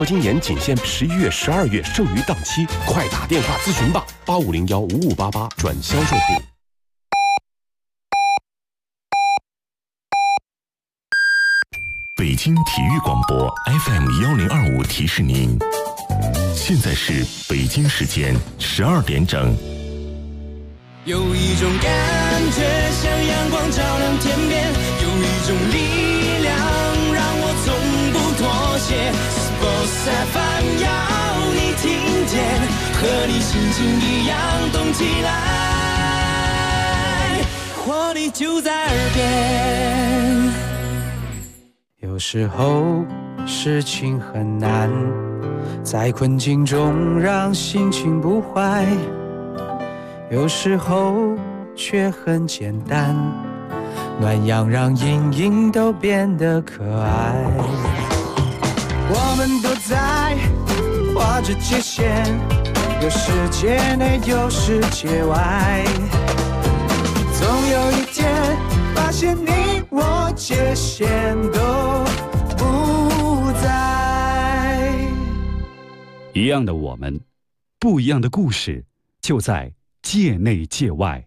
今年仅限11月、12月，剩余档期，快打电话咨询吧，85015588转销售部。 北京体育广播 FM1025提示您，现在是北京时间12点整。 有一种感觉像阳光照亮天边，有一种力量让我从不妥协。Sports FM 要你听见，和你心情一样动起来，活力就在耳边。 有时候事情很难，在困境中让心情不坏，有时候却很简单，暖阳让阴影都变得可爱。我们都在画着界限，有世界内有世界外，总有一天发现你我界限都不在。 一样的我们，不一样的故事，就在界内界外。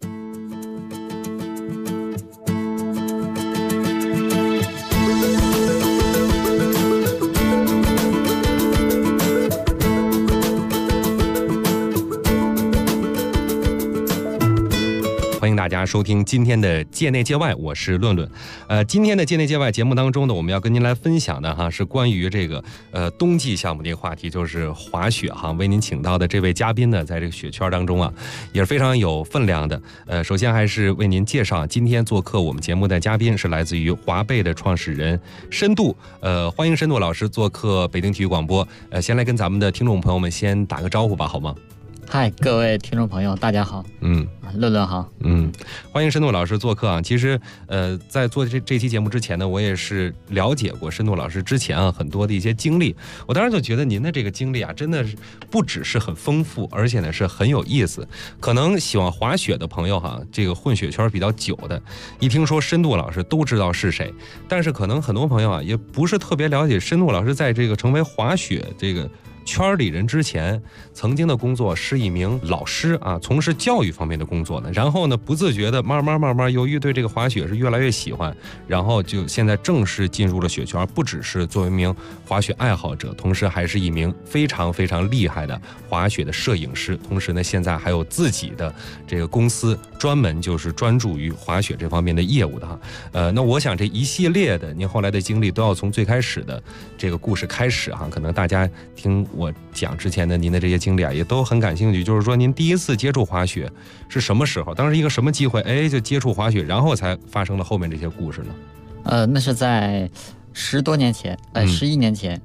欢迎大家收听今天的界内界外，我是论论。今天的界内界外节目当中呢，我们要跟您来分享的是关于这个冬季项目的一个话题，就是滑雪哈。为您请到的这位嘉宾呢，在这个雪圈当中也是非常有分量的。首先还是为您介绍今天做客我们节目的嘉宾是来自于华贝的创始人深度。欢迎深度老师做客北京体育广播。先来跟咱们的听众朋友们先打个招呼吧，好吗？ 嗨，各位听众朋友，大家好。论论好。 欢迎深度老师做客其实在做这期节目之前呢，我也是了解过深度老师之前很多的一些经历。我当时就觉得您的这个经历真的是不只是很丰富，而且呢是很有意思。可能喜欢滑雪的朋友这个混雪圈比较久的，一听说深度老师都知道是谁。但是可能很多朋友也不是特别了解深度老师在这个成为滑雪这个圈里人之前，曾经的工作是一名老师从事教育方面的工作呢。然后呢，不自觉的慢慢，由于对这个滑雪是越来越喜欢，然后就现在正式进入了雪圈，不只是作为一名滑雪爱好者，同时还是一名非常非常厉害的滑雪的摄影师。同时呢，现在还有自己的这个公司，专门就是专注于滑雪这方面的业务的那我想这一系列的您后来的经历，都要从最开始的这个故事开始可能大家听我讲之前的您的这些经历也都很感兴趣。就是说您第一次接触滑雪是什么时候？当时一个什么机会就接触滑雪，然后才发生了后面这些故事呢？ 那是在10多年前，11年前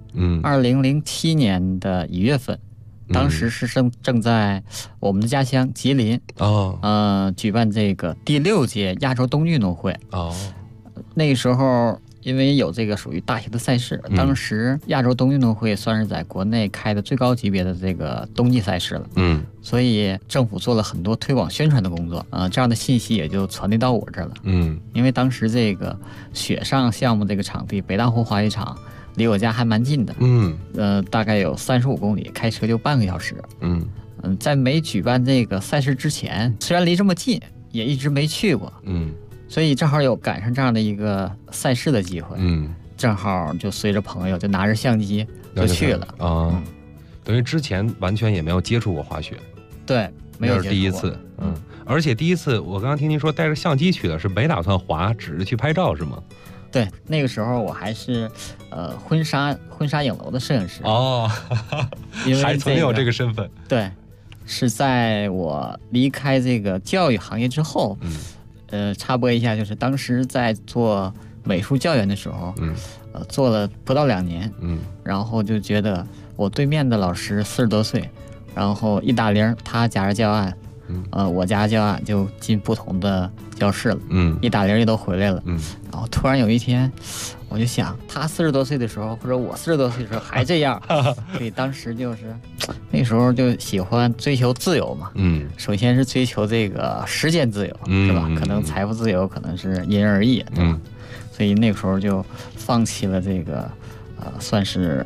，2007年的1月份，当时是正在我们的家乡吉林举办这个第6届亚洲冬运动会。那个时候因为有这个属于大型的赛事，当时亚洲冬运动会算是在国内开的最高级别的这个冬季赛事了。所以政府做了很多推广宣传的工作这样的信息也就传递到我这儿了。因为当时这个雪上项目这个场地北大湖滑雪场离我家还蛮近的，大概有35公里，开车就半个小时。在没举办这个赛事之前，虽然离这么近，也一直没去过。所以正好有赶上这样的一个赛事的机会，正好就随着朋友就拿着相机就去了等于之前完全也没有接触过滑雪。 对，没有接触过， 第一次。而且第一次我刚刚听您说带着相机去的，是没打算滑，只是去拍照是吗？ 对，那个时候我还是婚纱影楼的摄影师因为还曾有这个身份。 对，是在我离开这个教育行业之后。插播一下，就是当时在做美术教员的时候，做了不到2年，然后就觉得我对面的老师40多岁，然后一打铃，他夹着教案，我夹着教案就进不同的教室了，一打铃也都回来了，然后突然有一天，我就想，他40多岁的时候，或者我40多岁的时候还这样，所以当时就是那时候就喜欢追求自由嘛，首先是追求这个时间自由，是吧？可能财富自由可能是因人而异，对吧？所以那个时候就放弃了这个算是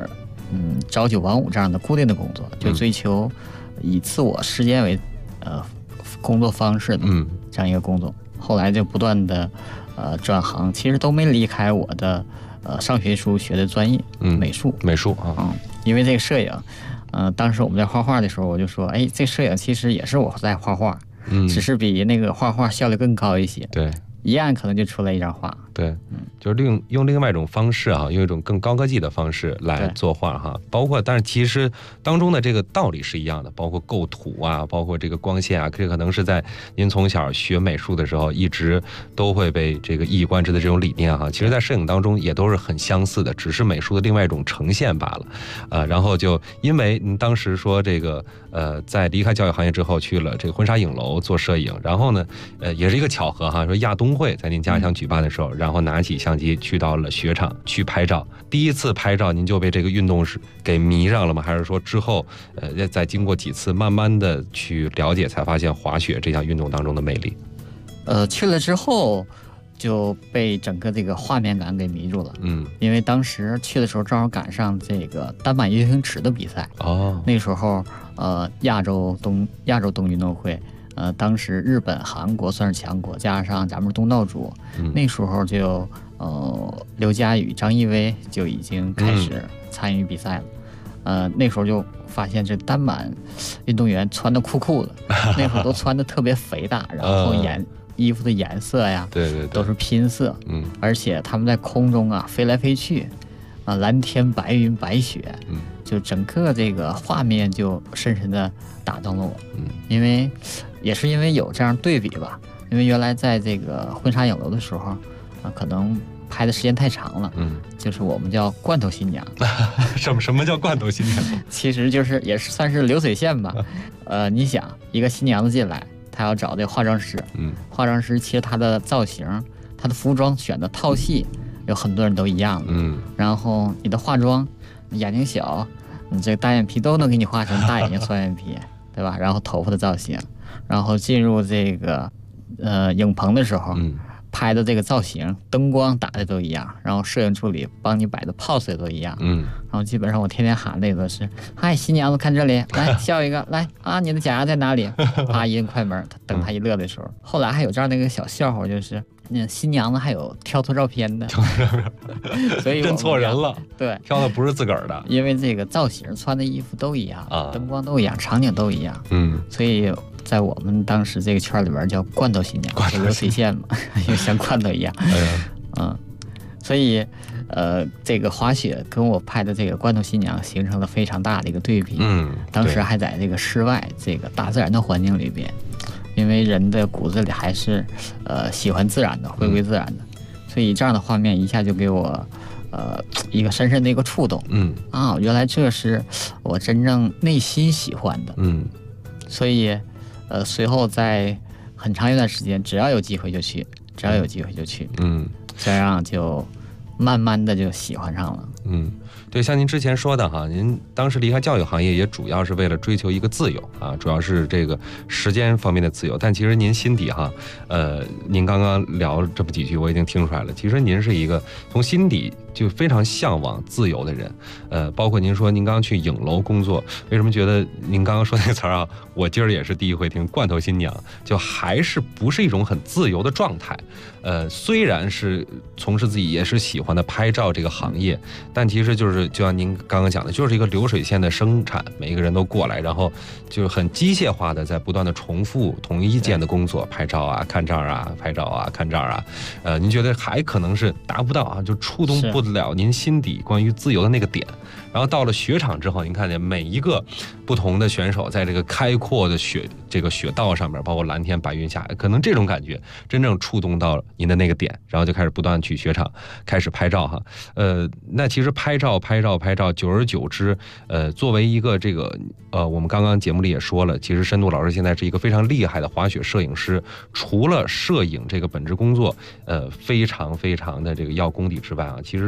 朝9晚5这样的固定的工作，就追求以自我时间为工作方式的这样一个工作。后来就不断的转行，其实都没离开我的上学时候学的专业，美术啊。因为这个摄影，当时我们在画画的时候，我就说，哎，这摄影其实也是我在画画，只是比那个画画效率更高一些。 对。 一样可能就出来一张画。 对，就是用另外一种方式啊，用一种更高科技的方式来作画哈。包括，但是其实当中的这个道理是一样的，包括构图啊，包括这个光线啊，这可能是在您从小学美术的时候一直都会被这个一以贯之的这种理念哈。其实，在摄影当中也都是很相似的，只是美术的另外一种呈现罢了。然后就因为您当时说这个在离开教育行业之后去了这个婚纱影楼做摄影，然后呢也是一个巧合哈，说亚东会在您家乡举办的时候，然后拿起相机去到了雪场去拍照。第一次拍照您就被这个运动是给迷上了吗？还是说之后再经过几次慢慢的去了解，才发现滑雪这项运动当中的魅力？ 去了之后就被整个这个画面感给迷住了。因为当时去的时候正好赶上这个单板游泳池的比赛。那时候亚洲冬运动会。当时日本、韩国算是强国，加上咱们东道主，那时候就刘佳宇、张艺威就已经开始参与比赛了。那时候就发现这单板运动员穿的酷酷的，那会儿都穿的特别肥大，然后衣服的颜色呀， 对， 都是拼色，而且他们在空中啊飞来飞去，蓝天白云白雪，就整个这个画面就深深的打动了我。因为有这样对比吧，因为原来在这个婚纱影楼的时候可能拍的时间太长了，就是我们叫罐头新娘。 什么叫罐头新娘？ 其实就是也是算是流水线吧。你想一个新娘子进来，她要找这个化妆师，化妆师其实她的造型、她的服装选的套系有很多人都一样的，然后你的化妆，眼睛小，你这个单眼皮都能给你画成大眼睛双眼皮，对吧？然后头发的造型，然后进入这个影棚的时候，拍的这个造型、灯光打的都一样，然后摄影助理帮你摆的 pose 也都一样，然后基本上我天天喊的都是，嗨，新娘子看这里，来笑一个，来啊，你的假牙在哪里？啪一摁快门，等他一乐的时候，后来还有这样的一个小笑话，就是那新娘子还有挑错照片的，所以认错人了， 对， 挑的不是自个儿的， 因为这个造型、穿的衣服都一样，灯光都一样，场景都一样，所以在我们当时这个圈里边叫罐头新娘，就流水线嘛，就像罐头一样。所以这个滑雪跟我拍的这个罐头新娘形成了非常大的一个对比。当时还在这个室外这个大自然的环境里边，因为人的骨子里还是喜欢自然的，回归自然的，所以这样的画面一下就给我一个深深的一个触动。原来这是我真正内心喜欢的。所以随后在很长一段时间，只要有机会就去，这样就慢慢的就喜欢上了。 对，像您之前说的哈，您当时离开教育行业也主要是为了追求一个自由啊，主要是这个时间方面的自由。但其实您心底哈，您刚刚聊这么几句，我已经听出来了。其实您是一个从心底就非常向往自由的人。包括您说您刚刚去影楼工作，为什么觉得您刚刚说那个词儿啊，我今儿也是第一回听，罐头新娘，就还是不是一种很自由的状态。虽然是从事自己也是喜欢的拍照这个行业，但其实就像您刚刚讲的，就是一个流水线的生产，每一个人都过来，然后就是很机械化的在不断的重复同一件的工作，拍照啊，看这儿啊，拍照啊，看这儿啊。您觉得还可能是达不到啊，就触动不了您心底关于自由的那个点。然后到了雪场之后，您看见每一个不同的选手在这个开阔的雪道上面，包括蓝天白云下，可能这种感觉真正触动到您的那个点，然后就开始不断去雪场开始拍照哈。那其实拍照，久而久之，作为一个这个我们刚刚节目里也说了，其实申度老师现在是一个非常厉害的滑雪摄影师，除了摄影这个本职工作非常非常的这个要功底之外啊，其实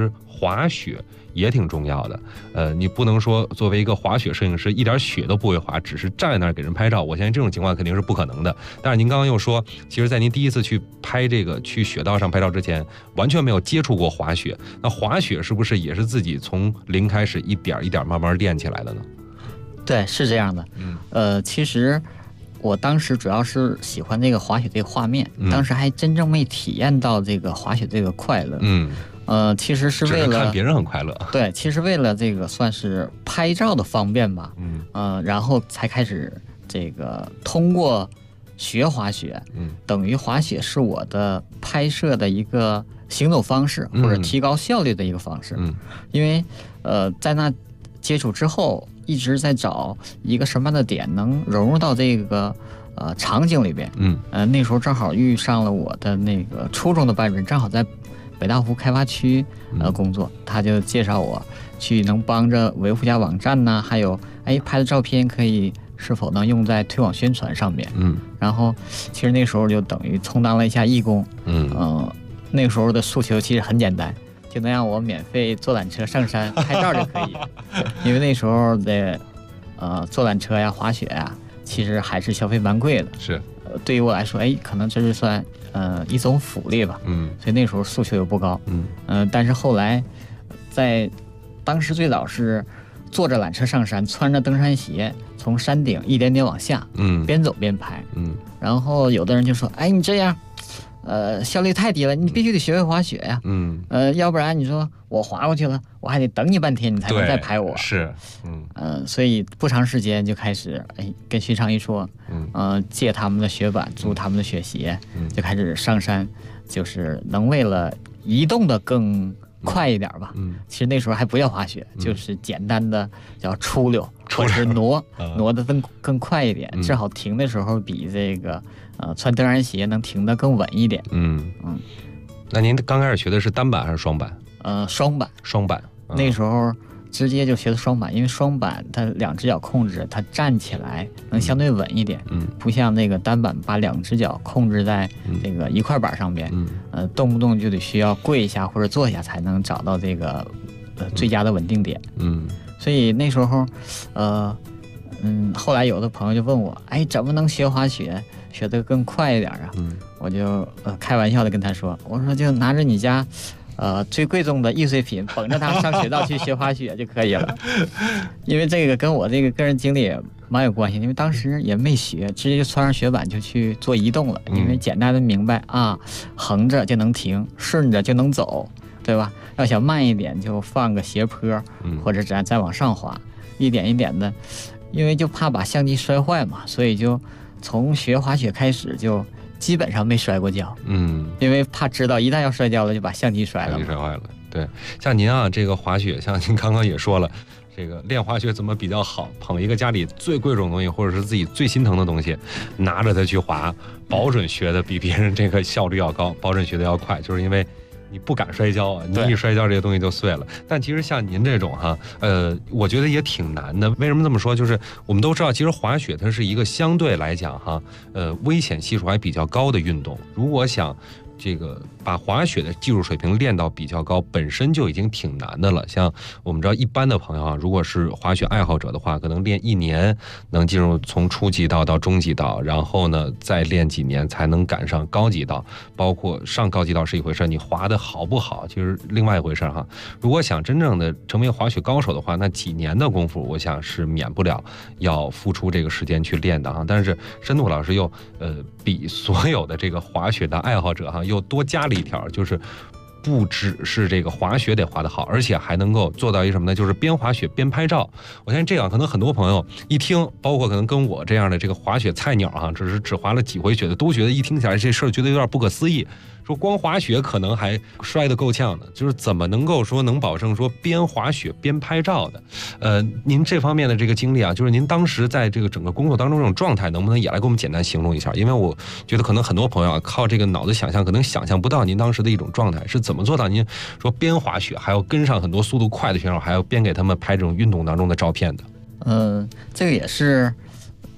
实滑雪也挺重要的。你不能说作为一个滑雪摄影师一点雪都不会滑，只是站在那儿给人拍照，我相信这种情况肯定是不可能的。但是您刚刚又说，其实在您第一次去拍这个去雪道上拍照之前，完全没有接触过滑雪，那滑雪是不是也是自己从零开始一点一点慢慢练起来的呢？ 对，是这样的。其实我当时主要是喜欢这个滑雪这个画面，当时还真正没体验到这个滑雪这个快乐。其实是为了看别人很快乐。 对，其实为了这个算是拍照的方便吧。然后才开始这个通过学滑雪，等于滑雪是我的拍摄的一个行走方式，或者提高效率的一个方式。因为在那接触之后，一直在找一个什么样的点能融入到这个场景里边。那时候正好遇上了我的那个初中的班主任，正好在北大湖开发区工作，他就介绍我去能帮着维护一下网站呢，还有拍的照片可以是否能用在推广宣传上面。然后其实那时候就等于充当了一下义工。那个时候的诉求其实很简单，就能让我免费坐缆车上山拍照就可以。因为那时候的坐缆车呀、滑雪呀，其实还是消费蛮贵的。 是， 对于我来说，可能这是算一种福利吧。所以那时候诉求也不高。但是后来在当时最早是坐着缆车上山，穿着登山鞋从山顶一点点往下，边走边拍。然后有的人就说，你这样效率太低了，你必须得学会滑雪呀。要不然你说我滑过去了，我还得等你半天，你才能再拍我。 是， 所以不长时间就开始跟徐长一说，借他们的雪板，租他们的雪鞋，就开始上山，就是能为了移动的更快一点吧。其实那时候还不叫滑雪，就是简单的叫出溜，或者是挪得更快一点，正好停的时候比这个穿登山鞋能停得更稳一点。 那您刚开始学的是单板还是双板？双板。 那时候直接就学的双板，因为双板它两只脚控制，它站起来能相对稳一点。不像那个单板把两只脚控制在这个一块板上边，动不动就得需要跪一下或者坐下才能找到这个最佳的稳定点。所以那时候后来有的朋友就问我，怎么能学滑雪学得更快一点啊？我就开玩笑的跟他说，我说就拿着你家最贵重的易碎品，捧着它上雪道去学滑雪就可以了。因为这个跟我这个个人经历也蛮有关系，因为当时也没学，直接就穿上雪板就去做移动了。因为简单的明白横着就能停，顺着就能走，对吧？要想慢一点就放个斜坡，或者再往上滑，一点一点的。因为就怕把相机摔坏嘛，所以就从学滑雪开始就基本上没摔过跤。因为怕知道一旦要摔跤了就把相机摔了。 相机摔坏了。对，像您这个滑雪，像您刚刚也说了，这个练滑雪怎么比较好？捧一个家里最贵重的东西，或者是自己最心疼的东西，拿着它去滑，保准学的比别人这个效率要高，保准学的要快，就是因为你不敢摔跤你一摔跤这些东西就碎了。但其实像您这种我觉得也挺难的。为什么这么说？就是我们都知道，其实滑雪它是一个相对来讲危险系数还比较高的运动。如果想这个把滑雪的技术水平练到比较高，本身就已经挺难的了。像我们知道一般的朋友如果是滑雪爱好者的话，可能练1年能进入从初级道到中级道，然后呢再练几年才能赶上高级道。包括上高级道是一回事，你滑的好不好其实另外一回事如果想真正的成为滑雪高手的话，那几年的功夫我想是免不了要付出这个时间去练的但是申怒老师又比所有的这个滑雪的爱好者又多加了一条，就是不只是这个滑雪得滑得好，而且还能够做到一什么呢？就是边滑雪边拍照。我相信这样可能很多朋友一听，包括可能跟我这样的这个滑雪菜鸟只滑了几回雪的，都觉得一听起来这事儿觉得有点不可思议。说光滑雪可能还摔得够呛的，就是怎么能够说能保证说边滑雪边拍照的？您这方面的这个经历就是您当时在这个整个工作当中这种状态，能不能也来给我们简单形容一下？因为我觉得可能很多朋友靠这个脑子想象，可能想象不到您当时的一种状态是怎么做到您说边滑雪还要跟上很多速度快的选手，还要边给他们拍这种运动当中的照片的。 这个也是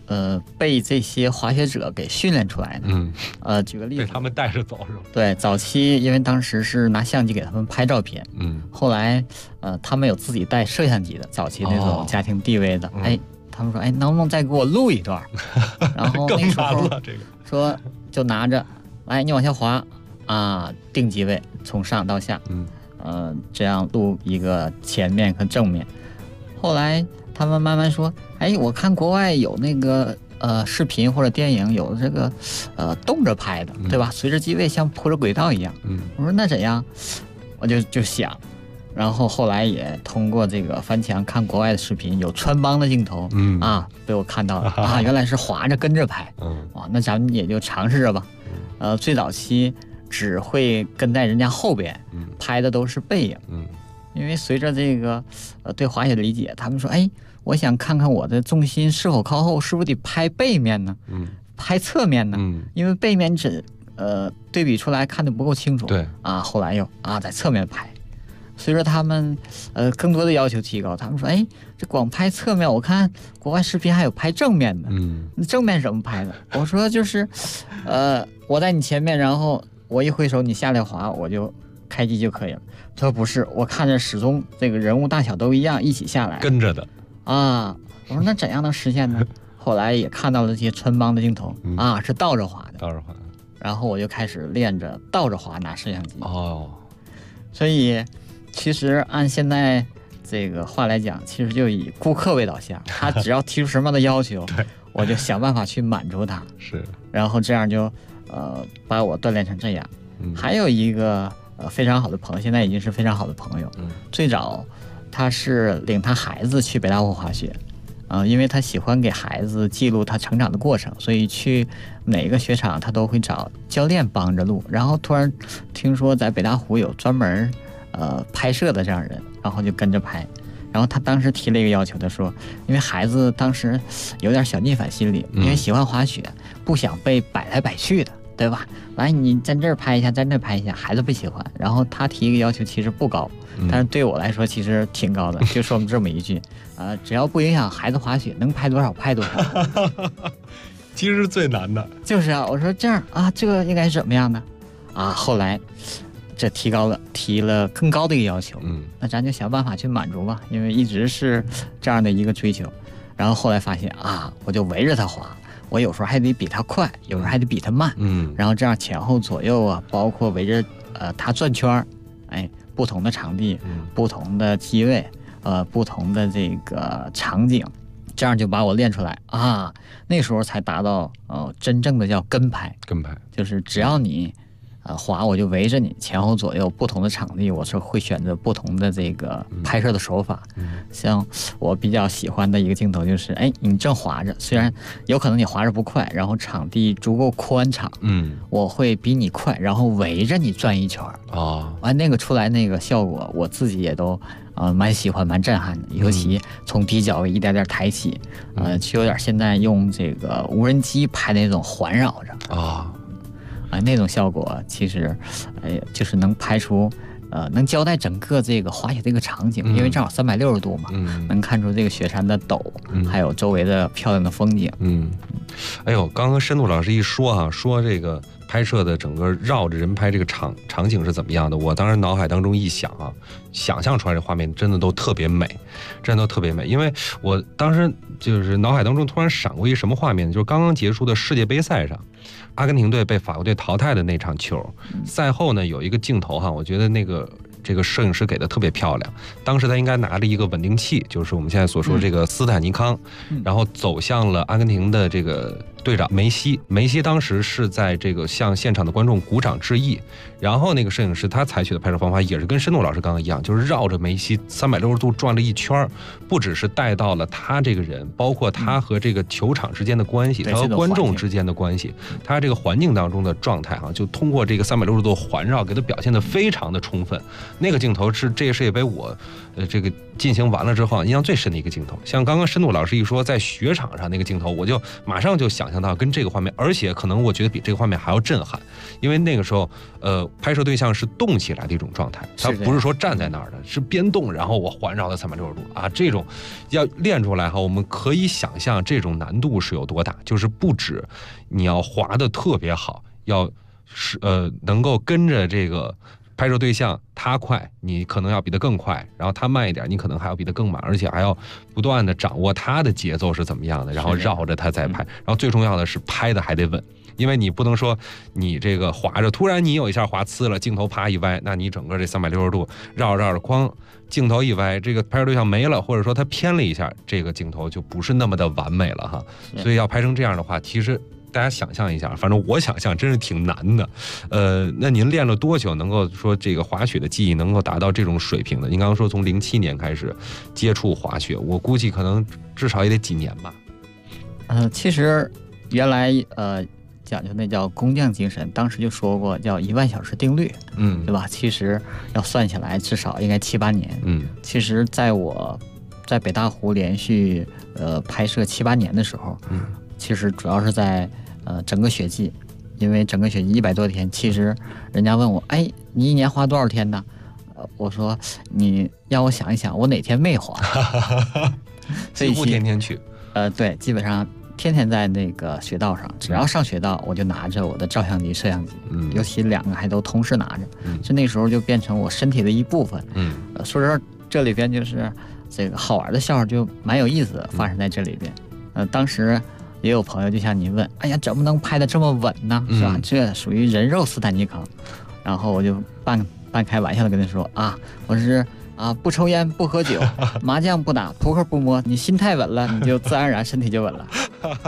被这些滑雪者给训练出来的。举个例子， 被他们带着走是吧？ 对，早期因为当时是拿相机给他们拍照片，后来他们有自己带摄像机的，早期那种家庭地位的，他们说，能不能再给我录一段？然后那时候说就拿着，来你往下滑啊，定机位，从上到下，这样录一个前面和正面。后来他们慢慢说，我看国外有那个视频或者电影有这个动着拍的，对吧？随着机位像铺着轨道一样。我说那怎样？我就想，然后后来也通过这个翻墙看国外的视频，有穿帮的镜头，被我看到了啊，原来是滑着跟着拍，哇，那咱们也就尝试着吧。最早期只会跟在人家后边，拍的都是背影，因为随着这个对滑雪的理解，他们说，我想看看我的重心是否靠后，是不是得拍背面呢？拍侧面呢？因为背面只对比出来看得不够清楚。 对啊，后来又在侧面拍。随着他们更多的要求提高，他们说，这光拍侧面，我看国外视频还有拍正面的。那正面怎么拍的？我说就是我在你前面，然后我一挥手，你下来滑，我就开机就可以了。他说不是，我看着始终这个人物大小都一样，一起下来跟着的啊。我说那怎样能实现呢？后来也看到了这些穿帮的镜头是倒着滑的，然后我就开始练着倒着滑拿摄像机。所以其实按现在这个话来讲，其实就以顾客为导向，他只要提出什么样的要求，我就想办法去满足他。 是， 然后这样就把我锻炼成这样。还有一个非常好的朋友，现在已经是非常好的朋友。最早他是领他孩子去北大湖滑雪，因为他喜欢给孩子记录他成长的过程，所以去哪个雪场他都会找教练帮着录。然后突然听说在北大湖有专门拍摄的这样人，然后就跟着拍。然后他当时提了一个要求，他说因为孩子当时有点小逆反心理，因为喜欢滑雪，不想被摆来摆去的，对吧？来，你在这儿拍一下，在那儿拍一下，孩子不喜欢。然后他提一个要求其实不高，但是对我来说其实挺高的，就说这么一句只要不影响孩子滑雪，能拍多少拍多少。 其实是最难的。 就是啊，我说这样这个应该是怎么样的后来这提了更高的一个要求，那咱就想办法去满足吧，因为一直是这样的一个追求。然后后来发现我就围着他滑，我有时候还得比他快，有时候还得比他慢，然后这样前后左右包括围着他转圈，不同的场地，不同的机位，不同的这个场景，这样就把我练出来那时候才达到真正的叫跟拍，就是只要你滑，我就围着你前后左右不同的场地，我是会选择不同的这个拍摄的手法。像我比较喜欢的一个镜头就是，你正滑着，虽然有可能你滑着不快，然后场地足够宽敞，我会比你快，然后围着你转一圈那个出来那个效果，我自己也都蛮喜欢蛮震撼的，尤其从低角位一点点抬起，就有点现在用这个无人机拍那种环绕着那种效果其实就是能拍出能交代整个这个滑雪这个场景，因为正好360度嘛，能看出这个雪山的陡，还有周围的漂亮的风景。 刚刚深度老师一说说这个拍摄的整个绕着人拍这个场景是怎么样的，我当时脑海当中一想想象出来这画面真的都特别美，真的都特别美。因为我当时就是脑海当中突然闪过一什么画面，就是刚刚结束的世界杯赛上，阿根廷队被法国队淘汰的那场球，赛后呢有一个镜头我觉得这个摄影师给的特别漂亮。当时他应该拿着一个稳定器，就是我们现在所说这个斯坦尼康，然后走向了阿根廷的这个队长梅西。梅西当时是在这个向现场的观众鼓掌致意，然后那个摄影师他采取的拍摄方法也是跟申怒老师刚刚一样，就是绕着梅西360度转了一圈，不只是带到了他这个人，包括他和这个球场之间的关系，他和观众之间的关系，他这个环境当中的状态就通过这个360度环绕给他表现得非常的充分。那个镜头是这个世界杯我这个进行完了之后印象最深的一个镜头。像刚刚申怒老师一说在雪场上那个镜头，我就马上就想象象到跟这个画面，而且可能我觉得比这个画面还要震撼，因为那个时候拍摄对象是动起来的一种状态，他不是说站在那儿的，是边动然后我环绕的360度啊，这种要练出来哈，我们可以想象这种难度是有多大，就是不止你要滑得特别好，要能够跟着这个拍摄对象，他快你可能要比他更快，然后他慢一点你可能还要比他更慢，而且还要不断的掌握他的节奏是怎么样的，然后绕着他再拍，然后最重要的是拍的还得稳，因为你不能说你这个滑着突然你有一下滑呲了，镜头啪一歪，那你整个这360度绕着哐镜头一歪，这个拍摄对象没了，或者说他偏了一下，这个镜头就不是那么的完美了哈。所以要拍成这样的话，其实大家想象一下，反正我想象真是挺难的。那您练了多久能够说这个滑雪的技艺能够达到这种水平的？您刚刚说从07年开始接触滑雪，我估计可能至少也得几年吧。 其实原来讲究那叫工匠精神，当时就说过叫1万小时定律，对吧？其实要算下来至少应该7、8年。其实在我在北大湖连续拍摄7、8年的时候，其实主要是在整个雪季，因为整个雪季100多天，其实人家问我，哎，你1年滑多少天呢？我说你让我想一想，我哪天没滑？ 几乎天天去。 对，基本上天天在那个雪道上，只要上雪道，我就拿着我的照相机、摄像机，尤其2个还都同时拿着，就那时候就变成我身体的一部分。说实话，这里边就是这个好玩的笑话就蛮有意思的，发生在这里边。当时也有朋友就像您问，哎呀，怎么能拍得这么稳呢？是吧？这属于人肉斯坦尼康。然后我就半开玩笑的跟他说啊，我是不抽烟不喝酒，麻将不打，扑克不摸，你心态稳了，你就自然而然身体就稳了。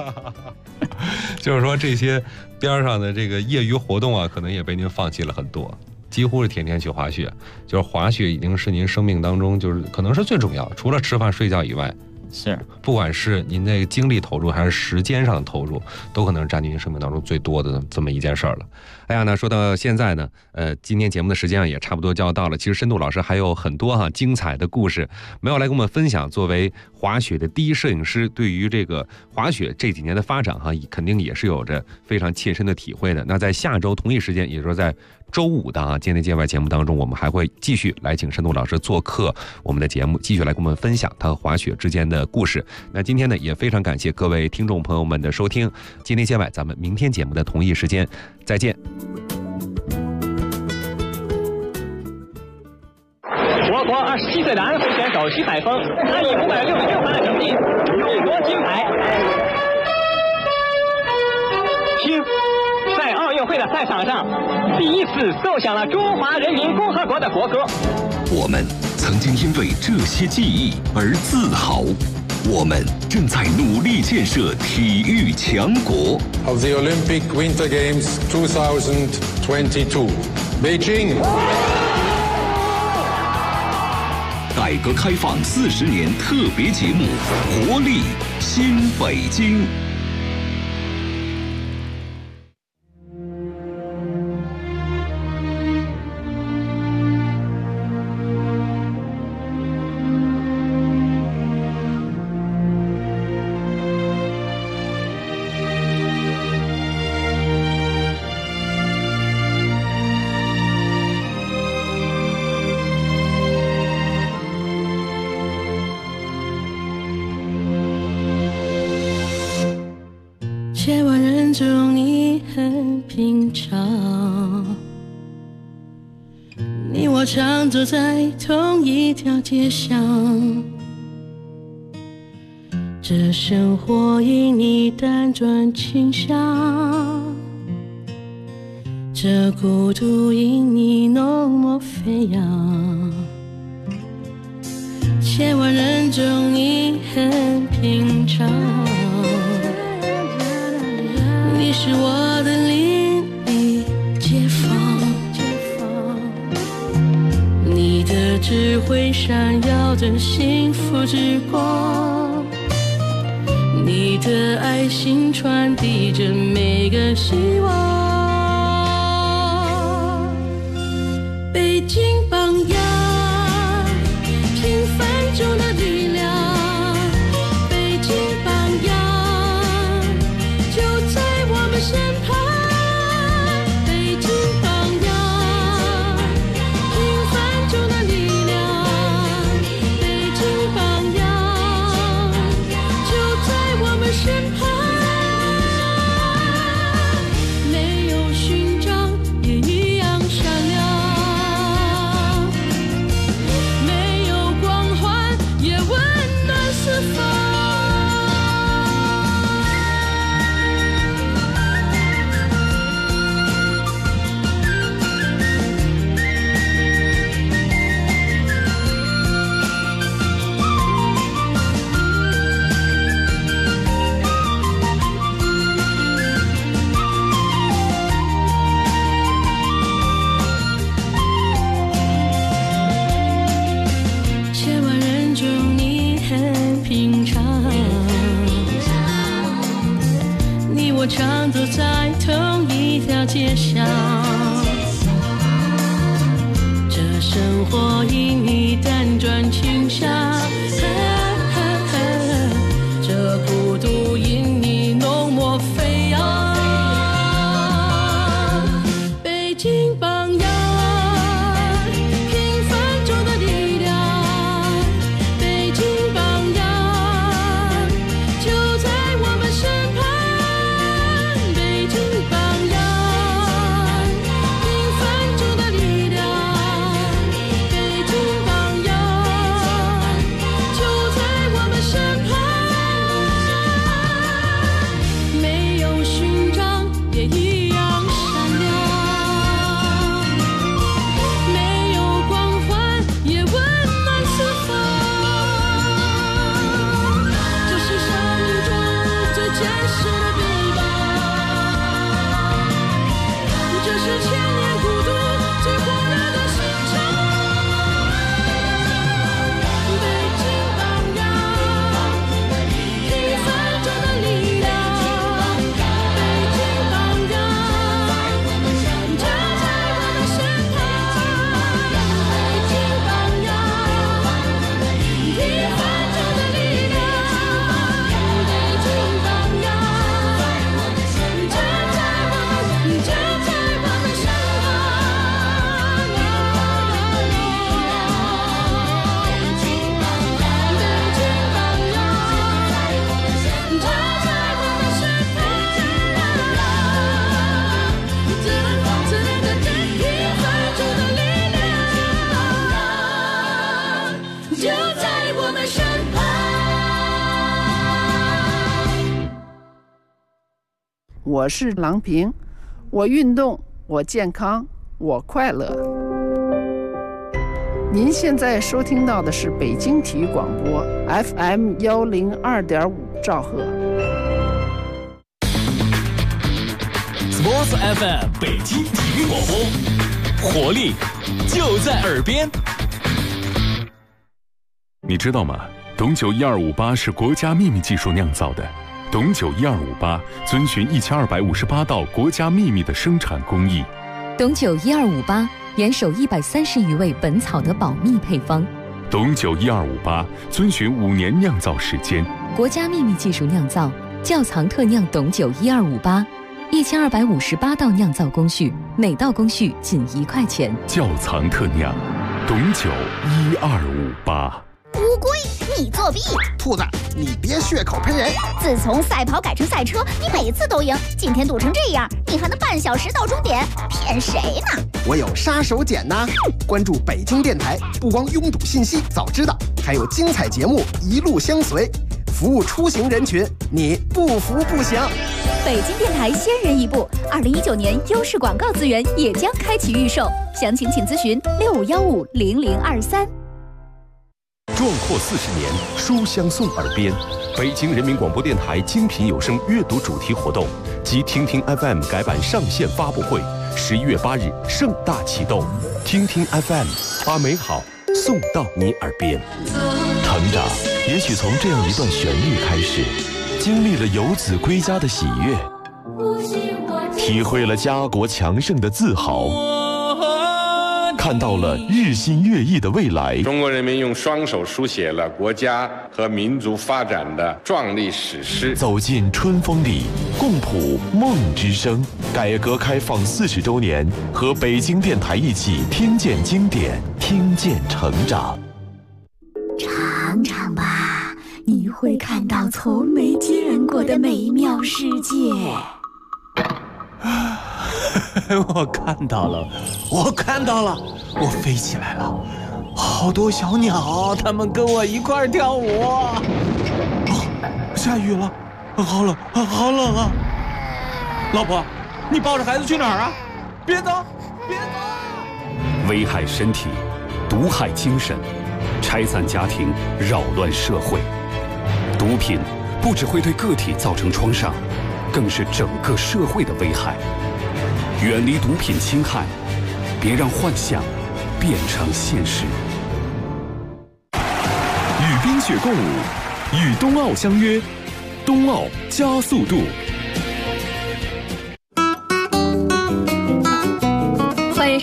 就是说这些边上的这个业余活动啊，可能也被您放弃了很多，几乎是天天去滑雪。就是滑雪已经是您生命当中就是可能是最重要的，除了吃饭睡觉以外， 是不管是您那个精力投入还是时间上的投入，都可能是占据您生命当中最多的这么一件事儿了。哎呀，那说到现在呢，今天节目的时间也差不多就要到了。其实深度老师还有很多精彩的故事没有来跟我们分享。作为滑雪的第一摄影师，对于这个滑雪这几年的发展肯定也是有着非常切身的体会的。那在下周同一时间，也就是在周5的界内界外节目当中，我们还会继续来请深度老师做客我们的节目，继续来跟我们分享他和滑雪之间的故事。那今天呢，也非常感谢各位听众朋友们的收听，界内界外咱们明天节目的同一时间再见。 我国27岁的安徽选手徐海峰，他以566分的成绩勇夺金牌。听，在奥运会的赛场上，第一次奏响了中华人民共和国的国歌。 我们曾经因为这些记忆而自豪，我们正在努力建设体育强国。 Of the Olympic Winter Games 2022, Beijing。 改革开放40年特别节目《活力新北京》。 千万人中你很平常，你我常走在同一条街上，这生活因你单转倾向，这孤独因你浓墨飞扬。千万人中你很平常，你是我的邻里街坊，你的智慧闪耀着幸福之光，你的爱心传递着每个希望。北京榜样，平凡中的力量，北京榜样，就街巷。这生活因你辗转倾向，这孤独因你浓墨飞扬。北京榜样，平凡中的力量。北京榜样，就在我们身旁。北京榜样，平凡中的力量。北京榜样，就在我们身旁。没有勋章也一样闪亮，没有光环也温暖四方。这是生命中最真实的臂膀，这是千年孤独最火热的心肠。北京榜样，平凡中的力量。北京榜样，就在我们身旁。北京榜样，平凡中的力量。北京榜样，就在我们身我是郎平，我运动，我健康，我快乐。您现在收听到的是北京体育广播 FM 102.5兆赫。 Sports FM 北京体育广播，活力就在耳边。 你知道吗？董酒1258是国家秘密技术酿造的。董酒1258遵循1258道国家秘密的生产工艺。 董酒1258严守130余味本草的保密配方。 董酒1258遵循5年酿造时间， 国家秘密技术酿造，窖藏特酿董酒1258，1258道酿造工序，每道工序仅1块钱。 窖藏特酿，董酒1258。 乌龟，你作弊！ 兔子，你别血口喷人！ 自从赛跑改成赛车，你每次都赢，今天赌成这样，你还能半小时到终点？骗谁呢？ 我有杀手锏呐！关注北京电台，不光拥堵信息早知道，还有精彩节目一路相随，服务出行人群，你不服不行。 北京电台先人一步，2019年优势广告资源也将开启预售，详情请咨询65150023。 壮阔40年，书香送耳边。北京人民广播电台精品有声阅读主题活动及听听 FM 改版上线发布会，11月8日盛大启动。听听 FM， 把美好送到你耳边。成长，也许从这样一段旋律开始，经历了游子归家的喜悦，体会了家国强盛的自豪。看到了日新月异的未来。 中国人民用双手书写了国家和民族发展的壮丽史诗。 走进春风里，共谱梦之声。改革开放40周年，和北京电台一起听见经典，听见成长。 尝尝吧，你会看到从没见过的美妙世界。 我看到了，我飞起来了，好多小鸟，它们跟我一块跳舞。下雨了，好冷啊！老婆，你抱着孩子去哪儿啊？别走！ 危害身体，毒害精神，拆散家庭，扰乱社会。毒品不只会对个体造成创伤，更是整个社会的危害。远离毒品侵害，别让幻想变成现实。 与冰雪共舞，与冬奥相约，冬奥加速度。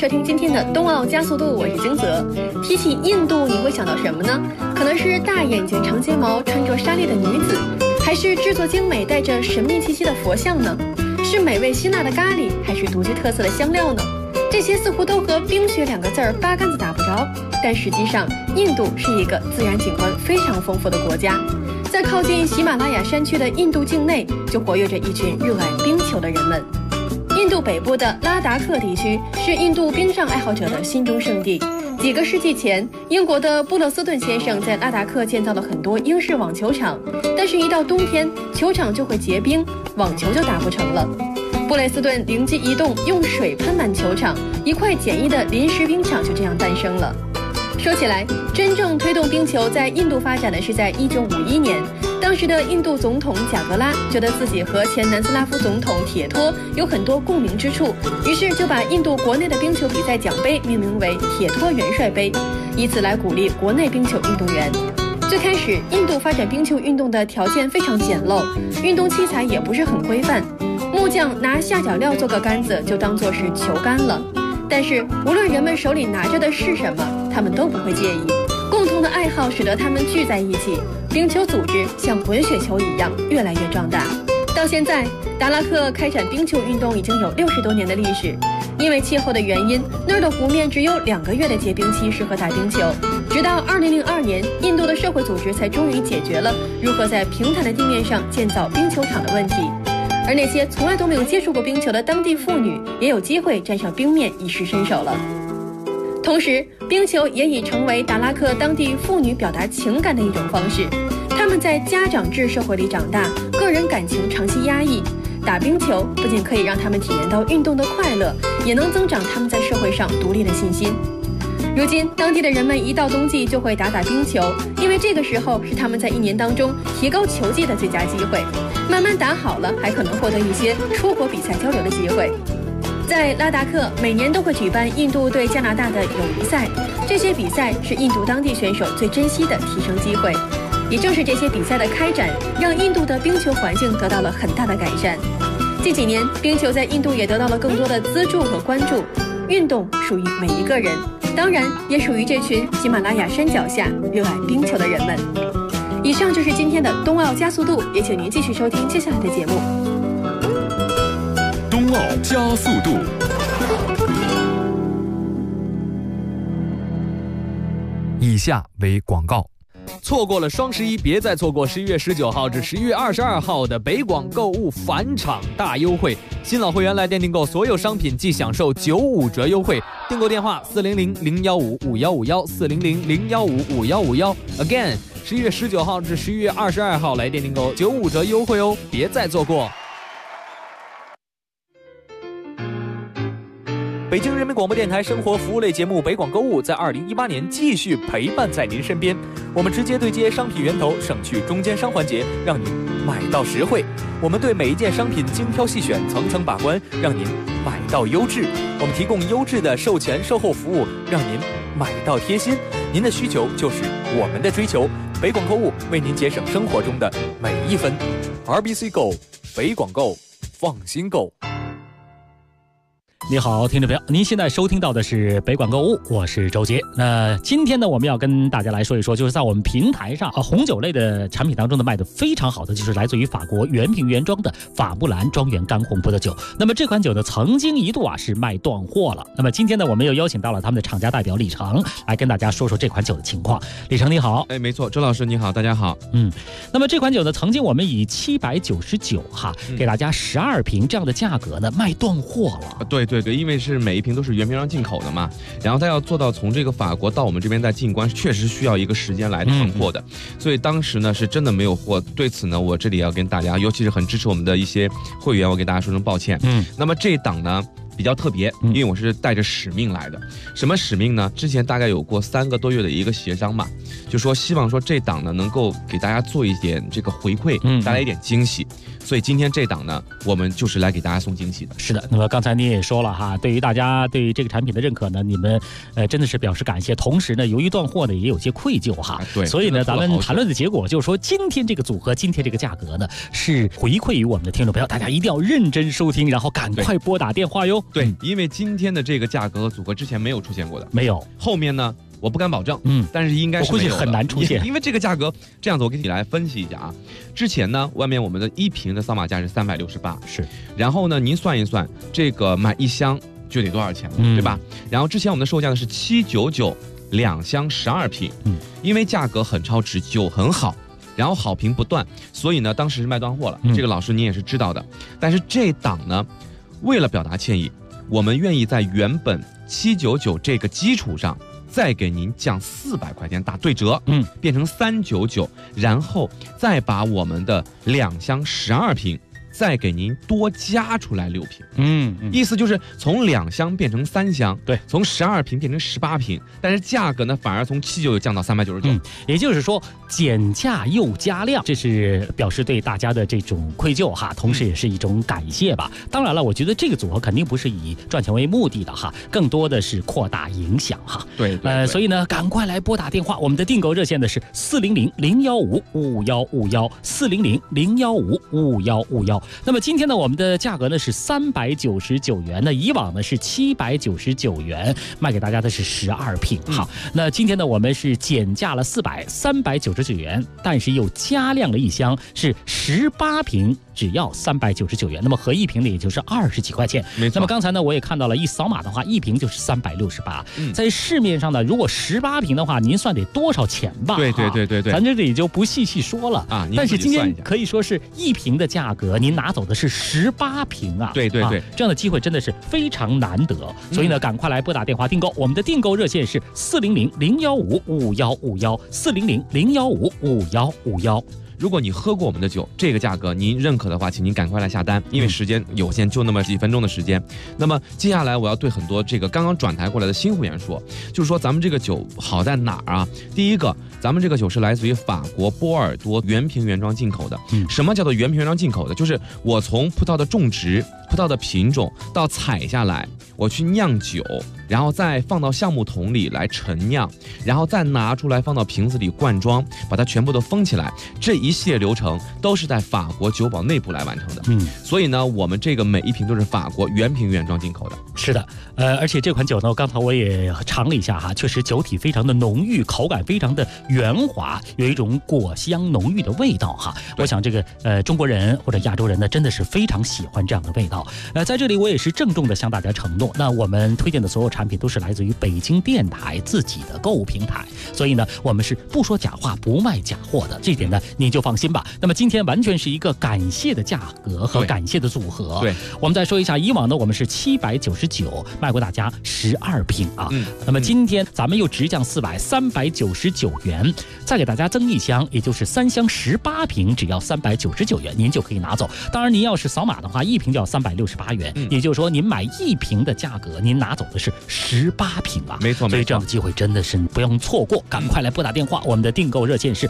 收听今天的冬奥加速度，我是金泽。提起印度，你会想到什么呢？可能是大眼睛、长睫毛、穿着纱丽的女子，还是制作精美、带着神秘气息的佛像呢？是美味辛辣的咖喱，还是独具特色的香料呢？这些似乎都和冰雪2个字八竿子打不着。但实际上，印度是一个自然景观非常丰富的国家。在靠近喜马拉雅山区的印度境内，就活跃着一群热爱冰球的人们。印度北部的拉达克地区是印度冰上爱好者的心中圣地。几个世纪前，英国的布勒斯顿先生在拉达克建造了很多英式网球场，但是一到冬天，球场就会结冰，网球就打不成了。布雷斯顿灵机一动，用水喷满球场，一块简易的临时冰场就这样诞生了。说起来，真正推动冰球在印度发展的是在1951年，当时的印度总统贾格拉觉得自己和前南斯拉夫总统铁托有很多共鸣之处，于是就把印度国内的冰球比赛奖杯命名为铁托元帅杯，以此来鼓励国内冰球运动员。最开始，印度发展冰球运动的条件非常简陋，运动器材也不是很规范，木匠拿下脚料做个杆子就当作是球杆了。但是无论人们手里拿着的是什么，他们都不会介意。共同的爱好使得他们聚在一起，冰球组织像滚雪球一样越来越壮大。到现在，达拉克开展冰球运动已经有60多年的历史。因为气候的原因，那儿的湖面只有2个月的结冰期适合打冰球。直到2002年，印度的社会组织才终于解决了如何在平坦的地面上建造冰球场的问题。而那些从来都没有接触过冰球的当地妇女也有机会站上冰面一试身手了。同时，冰球也已成为达拉克当地妇女表达情感的一种方式。她们在家长制社会里长大，个人感情长期压抑，打冰球不仅可以让她们体验到运动的快乐，也能增长她们在社会上独立的信心。如今，当地的人们一到冬季就会打冰球，因为这个时候是他们在1年当中提高球技的最佳机会。慢慢打好了，还可能获得一些出国比赛交流的机会。在拉达克，每年都会举办印度对加拿大的友谊赛，这些比赛是印度当地选手最珍惜的提升机会。也正是这些比赛的开展，让印度的冰球环境得到了很大的改善。近几年，冰球在印度也得到了更多的资助和关注。运动属于每一个人，当然也属于这群喜马拉雅山脚下热爱冰球的人们。以上就是今天的冬奥加速度，也请您继续收听接下来的节目。 冬奥加速度。 以下为广告。 错过了双11，别再错过11月19号至11月22号的北广购物返场大优惠。新老会员来店订购所有商品即享受95折优惠。订购电话400-015-5151，400-015-5151。Again， 11月19号至11月22号来店订购95折优惠哦，别再错过。北京人民广播电台生活服务类节目《北广购物》在2018年继续陪伴在您身边。我们直接对接商品源头，省去中间商环节，让您买到实惠。我们对每一件商品精挑细选，层层把关，让您买到优质。我们提供优质的售前售后服务，让您买到贴心。您的需求就是我们的追求。北广购物为您节省生活中的每一分。RBC Go， 北广购，放心购。 你好，听众朋友，您现在收听到的是北广购物，我是周杰。那今天呢，我们要跟大家来说一说，就是在我们平台上红酒类的产品当中呢，卖的非常好的就是来自于法国原瓶原装的法布兰庄园干红葡萄酒。那么这款酒呢，曾经一度是卖断货了。那么今天呢，我们又邀请到了他们的厂家代表李成来跟大家说说这款酒的情况。李成你好。 没错，周老师你好，大家好。 那么这款酒呢，曾经我们以799给大家12瓶这样的价格呢卖断货了。 对，因为是每一瓶都是原瓶装进口的嘛，然后它要做到从这个法国到我们这边再进关，确实需要一个时间来囤货的，所以当时呢是真的没有货。对此呢，我这里要跟大家，尤其是很支持我们的一些会员，我给大家说声抱歉。那么这档呢比较特别，因为我是带着使命来的。什么使命呢？之前大概有过3个多月的一个协商嘛，就说希望说这档呢能够给大家做一点这个回馈，带来一点惊喜。所以今天这档呢，我们就是来给大家送惊喜的。 是的，那么刚才你也说了哈，对于大家对于这个产品的认可呢，你们真的是表示感谢。同时呢，由于断货呢，也有些愧疚哈。对，所以呢，咱们谈论的结果就是说，今天这个组合，今天这个价格呢，是回馈于我们的听众朋友，大家一定要认真收听，然后赶快拨打电话哟。 对，因为今天的这个价格和组合之前没有出现过的， 没有。 后面呢，我不敢保证，但是应该是我估计很难出现， 因为这个价格这样子，我给你来分析一下啊。之前呢，外面我们的1瓶的扫码价是368， 是。 然后呢，您算一算，这个买1箱就得多少钱了，对吧？然后之前我们的售价呢是799，2箱12瓶，因为价格很超值，酒很好。然后好评不断，所以呢，当时是卖断货了。这个老师你也是知道的。但是这档呢，为了表达歉意，我们愿意在原本799这个基础上，再给您降400块钱，打对折，变成399，然后再把我们的2箱12瓶。再给您多加出来6瓶，意思就是从2箱变成3箱， 对， 从12瓶变成18瓶，但是价格呢反而从799降到399， 也就是说减价又加量，这是表示对大家的这种愧疚哈，同时也是一种感谢吧。当然了，我觉得这个组合肯定不是以赚钱为目的的哈，更多的是扩大影响哈。 对， 所以呢，赶快来拨打电话，我们的订购热线的是400-015-515，400-015-515。那么今天呢，我们的价格呢是399元，那以往呢是799元，卖给大家的是12瓶。好，那今天呢我们是减价了399元，但是又加量了1箱，是18瓶。只要399元，那么合1瓶呢也就是20几块钱。 没错。 那么刚才呢我也看到了，一扫码的话，1瓶就是368。在市面上呢，如果18瓶的话，您算得多少钱吧？ 对， 咱这里就不细说了啊。 但是今天可以说是1瓶的价格，您拿走的是18瓶啊。 对， 这样的机会真的是非常难得，所以呢，赶快来拨打电话订购。我们的订购热线是400-015-5151，400-015-5151。 如果你喝过我们的酒，这个价格您认可的话，请您赶快来下单，因为时间有限，就那么几分钟的时间。那么接下来我要对很多这个刚刚转台过来的新会员说，就是说咱们这个酒好在哪儿啊？第一个，咱们这个酒是来自于法国波尔多原瓶原装进口的。什么叫做原瓶原装进口的？就是我从葡萄的种植、葡萄的品种到采下来，我去酿酒，然后再放到橡木桶里来陈酿，然后再拿出来放到瓶子里灌装，把它全部都封起来。这一系列流程都是在法国酒保内部来完成的。所以呢，我们这个每1瓶都是法国原瓶原装进口的。 是的，而且这款酒呢，刚才我也尝了一下哈，确实酒体非常的浓郁，口感非常的圆滑，有一种果香浓郁的味道哈。我想这个中国人或者亚洲人呢，真的是非常喜欢这样的味道。在这里我也是郑重的向大家承诺，那我们推荐的所有产品都是来自于北京电台自己的购物平台，所以呢，我们是不说假话，不卖假货的，这一点呢，您就放心吧。那么今天完全是一个感谢的价格和感谢的组合。 对， 我们再说一下，以往呢我们是799卖过大家12瓶啊。那么今天咱们又直降399元，再给大家增1箱，也就是3箱18瓶，只要399元，您就可以拿走。当然，您要是扫码的话，1瓶就要368元，也就是说您买1瓶的价格，您拿走的是18瓶啊。 没错， 所以这样的机会真的是不用错过，赶快来拨打电话。我们的订购热线是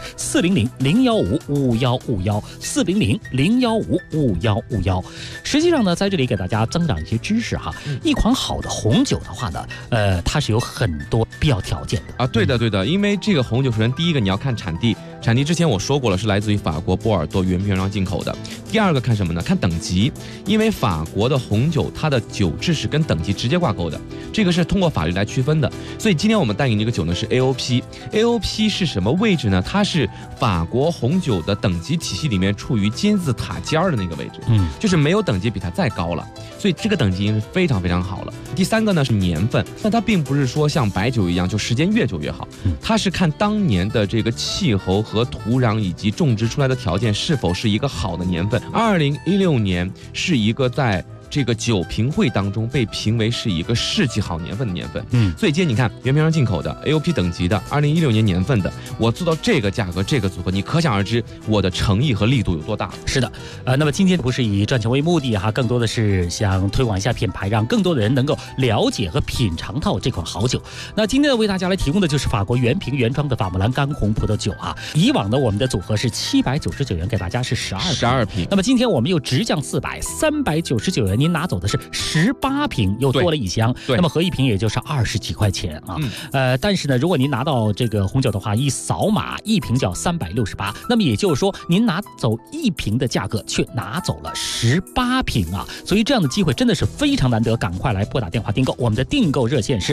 400-015-5151，400-015-5151。实际上呢，在这里给大家增长一些知识哈。一款好的红酒的话呢，它是有很多必要条件的啊。对的，因为这个红酒，首先第一个你要看产地，产地之前我说过了，是来自于法国波尔多原瓶原装进口的。第二个看什么呢？看等级，因为法国的红酒它的酒质是跟等级直接挂钩的，这个是通过法律来区分的。所以今天我们带给你这个酒呢是 AOP 是什么位置呢？它是法国红酒的等级体系里面处于金字塔尖的那个位置，就是没有等级比它再高了，所以这个等级已经是非常非常好了。第三个呢是年份，但它并不是说像白酒一样就时间越久越好，它是看当年的这个气候和土壤以及种植出来的条件是否是一个好的年份。2016年是一个在这个酒评会当中被评为是一个世纪好年份的年份，所以今天你看原瓶上进口的 AOP 等级的2016年年份的，我做到这个价格这个组合，你可想而知我的诚意和力度有多大。 是的，那么今天不是以赚钱为目的哈，更多的是想推广一下品牌，让更多的人能够了解和品尝到这款好酒。那今天为大家来提供的就是法国原瓶原装的法莫兰干红葡萄酒啊。以往呢我们的组合是799元，给大家是12瓶。 那么今天我们又直降399元。 您拿走的是18瓶，又多了一箱， 对， 那么合一瓶也就是20几块钱啊。但是呢，如果您拿到这个红酒的话，一扫码一瓶就要368，那么也就是说，您拿走1瓶的价格，却拿走了18瓶啊！所以这样的机会真的是非常难得，赶快来拨打电话订购。我们的订购热线是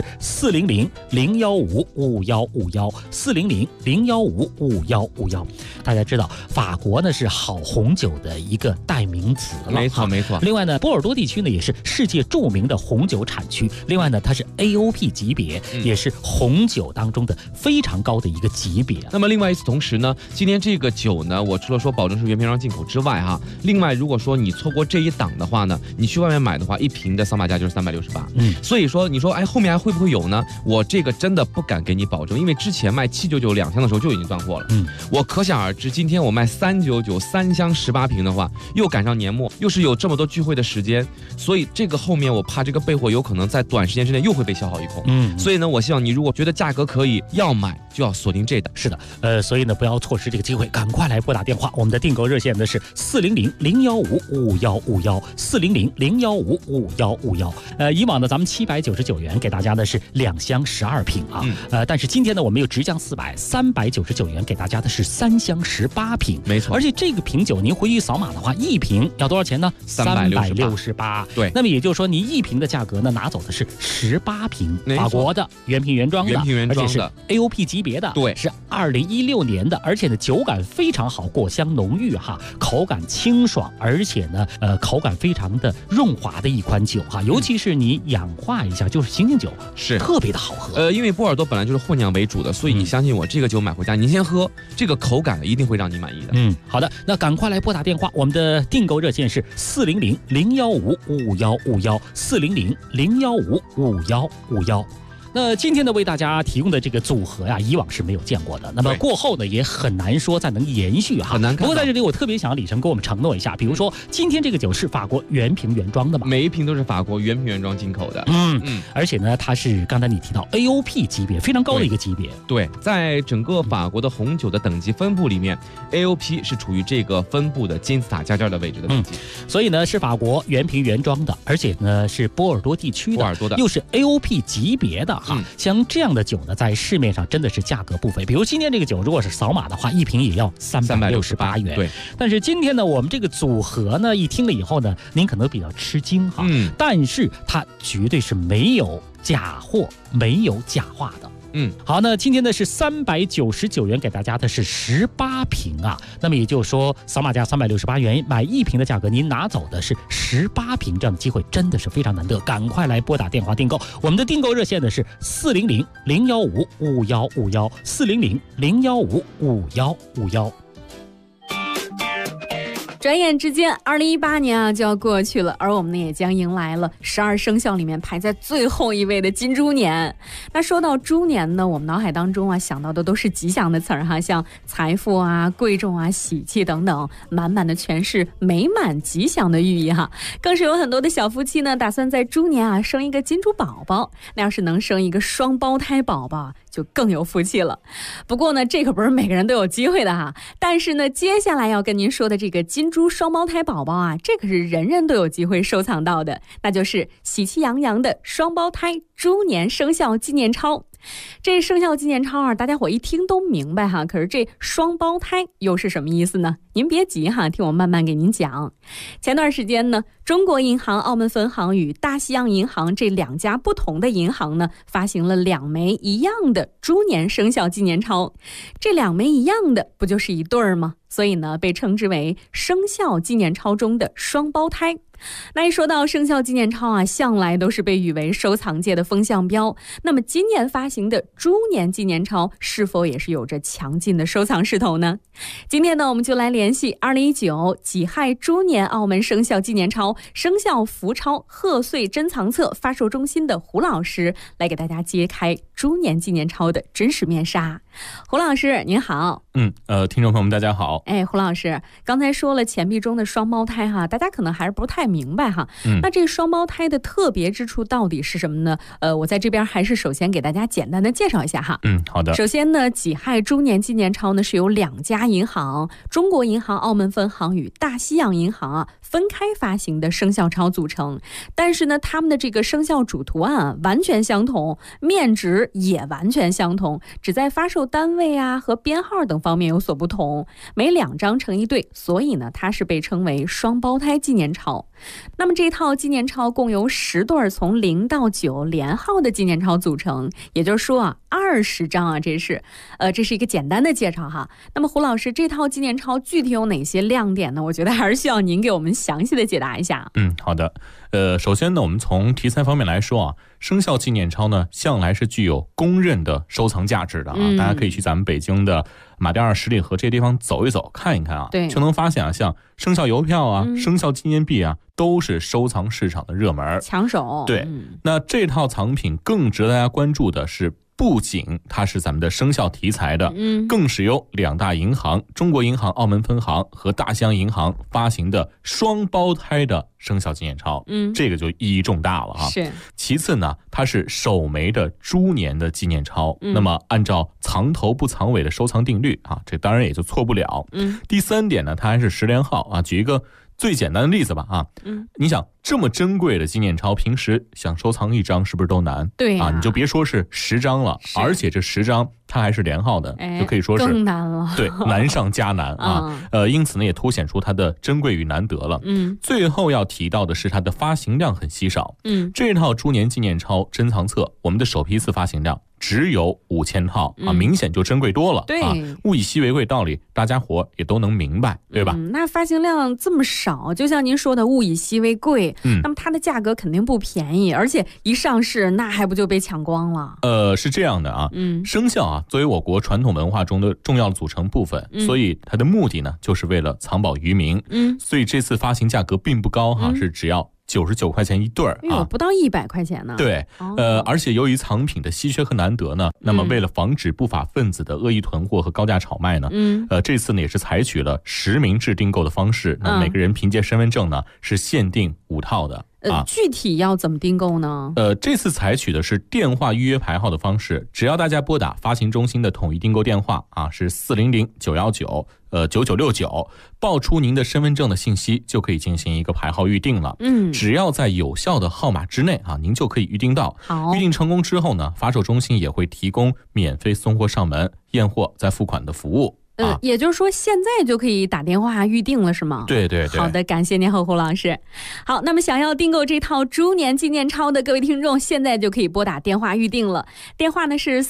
400-015-5151，400-015-5151。大家知道，法国呢是好红酒的一个代名词了， 没错没错。 另外呢，波尔多地区呢也是世界著名的红酒产区。另外呢，它是 AOP 级别，也是红酒当中的非常高的一个级别。 那么另外与此同时呢，今天这个酒呢，我除了说保证是原瓶装进口之外哈，另外如果说你错过这一档的话呢，你去外面买的话，1瓶的扫码价就是368。所以说你说后面还会不会有呢？我这个真的不敢给你保证，因为之前卖7992箱的时候就已经断货了。我可想而知，今天我卖399 3箱18瓶的话，又赶上年末，又是有这么多聚会的时间，所以这个后面我怕这个备货有可能在短时间之内又会被消耗一空。所以呢，我希望你如果觉得价格可以要买，就要锁定这档。 是的，所以呢，不要错失这个机会，赶快来拨打电话。我们的订购热线呢是400-015-5151，400-015-5151。以往呢，咱们799元给大家的是2箱12瓶啊，但是今天呢，我们又直降400，399元给大家的是3箱18瓶， 没错。 而且这个瓶酒您回去扫码的话，1瓶要多少钱呢？368。 对， 那么也就是说，你1瓶的价格呢，拿走的是18瓶，法国的原瓶原装的，而且是 AOP 级别的， 对， 是2016年的，而且呢，酒感非常好，果香浓郁哈，口感清爽，而且呢，口感非常的润滑的一款酒哈，尤其是你氧化一下，就是醒醒酒， 是特别的好喝。 因为波尔多本来就是混酿为主的，所以你相信我，这个酒买回家您先喝，这个口感一定会让你满意的。 好的，那赶快来拨打电话，我们的订购热线是400-015-5151，400-015-5151。那今天呢，为大家提供的这个组合呀，以往是没有见过的。那么过后呢，也很难说再能延续哈， 很难看。 不过在这里，我特别想李成给我们承诺一下，比如说今天这个酒是法国原瓶原装的嘛， 每一瓶都是法国原瓶原装进口的。 而且呢，它是刚才你提到 AOP 级别，非常高的一个级别。 对，在整个法国的红酒的等级分布里面，AOP 是处于这个分布的金字塔尖的位置的等级。 所以呢，是法国原瓶原装的，而且呢是波尔多地区的，又是 AOP 级别的。像这样的酒呢，在市面上真的是价格不菲。比如今天这个酒，如果是扫码的话，1瓶也要368元。 对。 但是今天呢，我们这个组合呢，一听了以后呢，您可能比较吃惊哈。但是它绝对是没有假货，没有假话的。好，那今天呢是399元给大家的是18瓶啊，那么也就是说扫码价368元，买1瓶的价格您拿走的是18瓶，这样的机会真的是非常难得，赶快来拨打电话订购。我们的订购热线呢是400-015-5151，400-015-5151。 转眼之间，2018年啊就要过去了，而我们呢也将迎来了12生肖里面排在最后一位的金猪年。那说到猪年呢，我们脑海当中啊想到的都是吉祥的词儿哈，像财富啊、贵重啊、喜气等等，满满的全是美满吉祥的寓意哈。更是有很多的小夫妻呢，打算在猪年啊生一个金猪宝宝。那要是能生一个双胞胎宝宝，就更有福气了。不过呢，这可不是每个人都有机会的哈。但是呢，接下来要跟您说的这个金猪双胞胎宝宝啊，这可是人人都有机会收藏到的，那就是喜气洋洋的双胞胎猪年生肖纪念钞。这生肖纪念钞啊，大家伙一听都明白哈，可是这双胞胎又是什么意思呢？您别急哈，听我慢慢给您讲。前段时间呢，中国银行澳门分行与大西洋银行这2家不同的银行呢，发行了2枚一样的猪年生肖纪念钞。这2枚一样的，不就是一对儿吗？所以呢，被称之为生肖纪念钞中的双胞胎。那一说到生肖纪念钞啊，向来都是被誉为收藏界的风向标。那么今年发行的猪年纪念钞是否也是有着强劲的收藏势头呢？今天呢，我们就来联系2019己亥猪年澳门生肖纪念钞生肖福钞贺岁珍藏册发售中心的胡老师，来给大家揭开猪年纪念钞的真实面纱。胡老师您好。 听众朋友们大家好。 胡老师，刚才说了钱币中的双胞胎哈，大家可能还是不太明白哈。那这双胞胎的特别之处到底是什么呢？我在这边还是首先给大家简单的介绍一下哈。 好的。 首先呢，己亥猪年纪念钞呢是由2家银行，中国银行澳门分行与大西洋银行分开发行的生肖钞组成，但是呢，他们的这个生肖主图案完全相同，面值也完全相同，只在发售单位和编号等方面有所不同，每2张成一对，所以呢，它是被称为双胞胎纪念钞。那么这套纪念钞共由10对从0到9连号的纪念钞组成，也就是说20张这是一个简单的介绍哈。那么胡老师，这套纪念钞具体有哪些亮点呢？我觉得还是需要您给我们详细的解答一下。 好的。首先呢，我们从题材方面来说生肖纪念钞呢，向来是具有公认的收藏价值的大家可以去咱们北京的马甸二十里河这些地方走一走，看一看对， 就能发现像生肖邮票生肖纪念币都是收藏市场的热门抢手。 对，那这套藏品更值得大家关注的是，不仅它是咱们的生肖题材的，更是由2大银行，中国银行澳门分行和大西洋银行发行的双胞胎的生肖纪念钞，这个就意义重大了是。 其次呢，它是首枚的猪年的纪念钞，那么按照藏头不藏尾的收藏定律这当然也就错不了。第3点呢，它还是10连号举一个最简单的例子吧你想这么珍贵的纪念钞，平时想收藏1张是不是都难？ 对你就别说是10张了，而且这10张它还是连号的，就可以说是更难了。 对，难上加难因此呢，也凸显出它的珍贵与难得了。最后要提到的是它的发行量很稀少。这套猪年纪念钞珍藏册，我们的首批次发行量只有5000套明显就珍贵多了。 对， 物以稀为贵道理，大家伙也都能明白，对吧？ 那发行量这么少，就像您说的物以稀为贵，那么它的价格肯定不便宜，而且一上市那还不就被抢光了？ 是这样的生肖作为我国传统文化中的重要的组成部分，所以它的目的呢，就是为了藏宝于民。所以这次发行价格并不高是只要99块钱一对不到100块钱呢。 对，而且由于藏品的稀缺和难得呢，那么为了防止不法分子的恶意囤货和高价炒卖呢，这次呢也是采取了实名制订购的方式，那每个人凭借身份证呢是限定5套的。 具体要怎么订购呢？ 这次采取的是电话预约排号的方式，只要大家拨打发行中心的统一订购电话是400-919-9969，报出您的身份证的信息，就可以进行一个排号预定了。只要在有效的号码之内您就可以预定到。预定成功之后呢，发售中心也会提供免费送货上门、验货再付款的服务。 也就是说现在就可以打电话预定了是吗？ 对对对。 好的，感谢您胡老师。好，那么想要订购这套猪年纪念钞的各位听众，现在就可以拨打电话预定了。电话呢是